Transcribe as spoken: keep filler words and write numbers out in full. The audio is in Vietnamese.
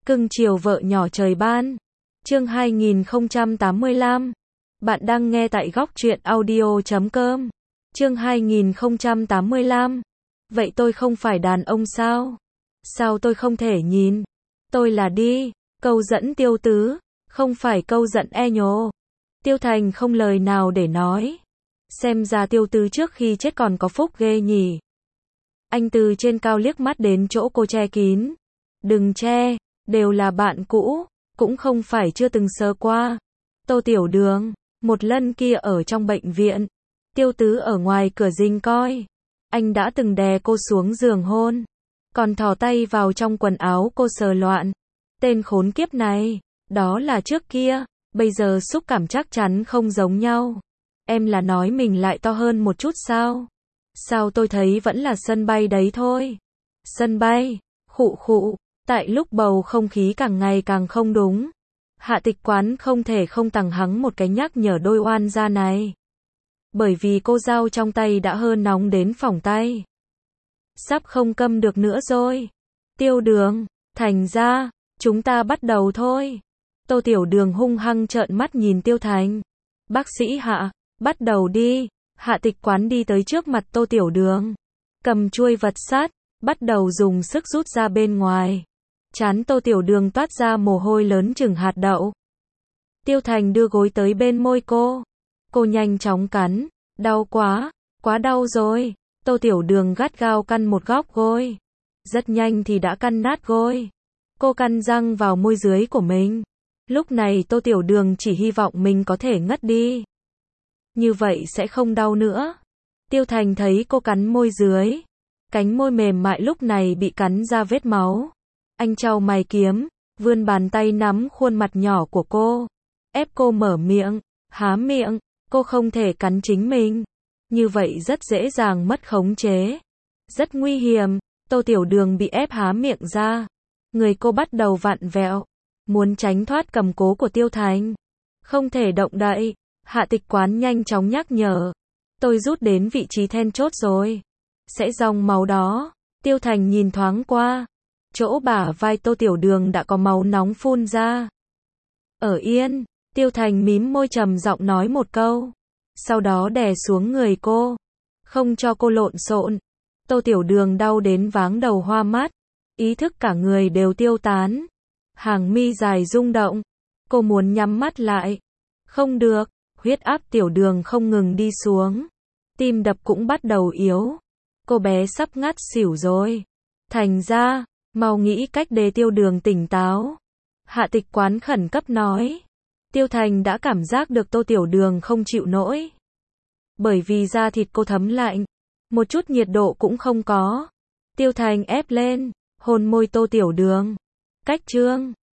Cưng chiều vợ nhỏ trời ban. Chương hai nghìn không trăm tám mươi lăm. Bạn đang nghe tại góc truyện audio chấm com. Chương hai nghìn không trăm tám mươi lăm. Vậy tôi không phải đàn ông sao? Sao tôi không thể nhìn? Tôi là đi. Câu dẫn Tiêu Tứ, không phải câu giận e nhồ. Tiêu Thành không lời nào để nói. Xem ra Tiêu Tứ trước khi chết còn có phúc ghê nhỉ. Anh từ trên cao liếc mắt đến chỗ cô che kín. Đừng che, đều là bạn cũ, cũng không phải chưa từng sơ qua. Tô Tiểu Đường, một lần kia ở trong bệnh viện, Tiêu Tứ ở ngoài cửa rình coi. Anh đã từng đè cô xuống giường hôn, còn thò tay vào trong quần áo cô sờ loạn. Tên khốn kiếp này, đó là trước kia, bây giờ xúc cảm chắc chắn không giống nhau. Em là nói mình lại to hơn một chút sao? Sao tôi thấy vẫn là sân bay đấy thôi. Sân bay, khụ khụ, tại lúc bầu không khí càng ngày càng không đúng. Hạ Tịch Quán không thể không tằng hắng một cái nhắc nhở đôi oan gia này. Bởi vì cô dao trong tay đã hơn nóng đến phỏng tay. Sắp không câm được nữa rồi. Tiêu Đường, Thành ra, chúng ta bắt đầu thôi. Tô Tiểu Đường hung hăng trợn mắt nhìn Tiêu Thành. Bác sĩ Hạ, bắt đầu đi. Hạ Tịch Quán đi tới trước mặt Tô Tiểu Đường, cầm chuôi vật sát, bắt đầu dùng sức rút ra bên ngoài. Trán Tô Tiểu Đường toát ra mồ hôi lớn chừng hạt đậu. Tiêu Thành đưa gối tới bên môi cô. Cô nhanh chóng cắn. Đau quá, quá đau rồi. Tô Tiểu Đường gắt gao căn một góc gối. Rất nhanh thì đã căn nát gối. Cô căn răng vào môi dưới của mình. Lúc này Tô Tiểu Đường chỉ hy vọng mình có thể ngất đi. Như vậy sẽ không đau nữa. Tiêu Thành thấy cô cắn môi dưới. Cánh môi mềm mại lúc này bị cắn ra vết máu. Anh chau mày kiếm, vươn bàn tay nắm khuôn mặt nhỏ của cô. Ép cô mở miệng, há miệng, cô không thể cắn chính mình. Như vậy rất dễ dàng mất khống chế. Rất nguy hiểm, Tô Tiểu Đường bị ép há miệng ra. Người cô bắt đầu vặn vẹo, muốn tránh thoát cầm cố của Tiêu Thành. Không thể động đậy. Hạ Tịch Quán nhanh chóng nhắc nhở. Tôi rút đến vị trí then chốt rồi. Sẽ dòng máu đó. Tiêu Thành nhìn thoáng qua. Chỗ bả vai Tô Tiểu Đường đã có máu nóng phun ra. Ở yên. Tiêu Thành mím môi trầm giọng nói một câu. Sau đó đè xuống người cô. Không cho cô lộn xộn. Tô Tiểu Đường đau đến váng đầu hoa mắt. Ý thức cả người đều tiêu tán. Hàng mi dài rung động. Cô muốn nhắm mắt lại. Không được. Huyết áp Tiểu Đường không ngừng đi xuống. Tim đập cũng bắt đầu yếu. Cô bé sắp ngất xỉu rồi. Thành ra, mau nghĩ cách để Tiêu Đường tỉnh táo. Hạ Tịch Quán khẩn cấp nói. Tiêu Thành đã cảm giác được Tô Tiểu Đường không chịu nổi. Bởi vì da thịt cô thấm lạnh. Một chút nhiệt độ cũng không có. Tiêu Thành ép lên, hôn môi Tô Tiểu Đường. Cách chương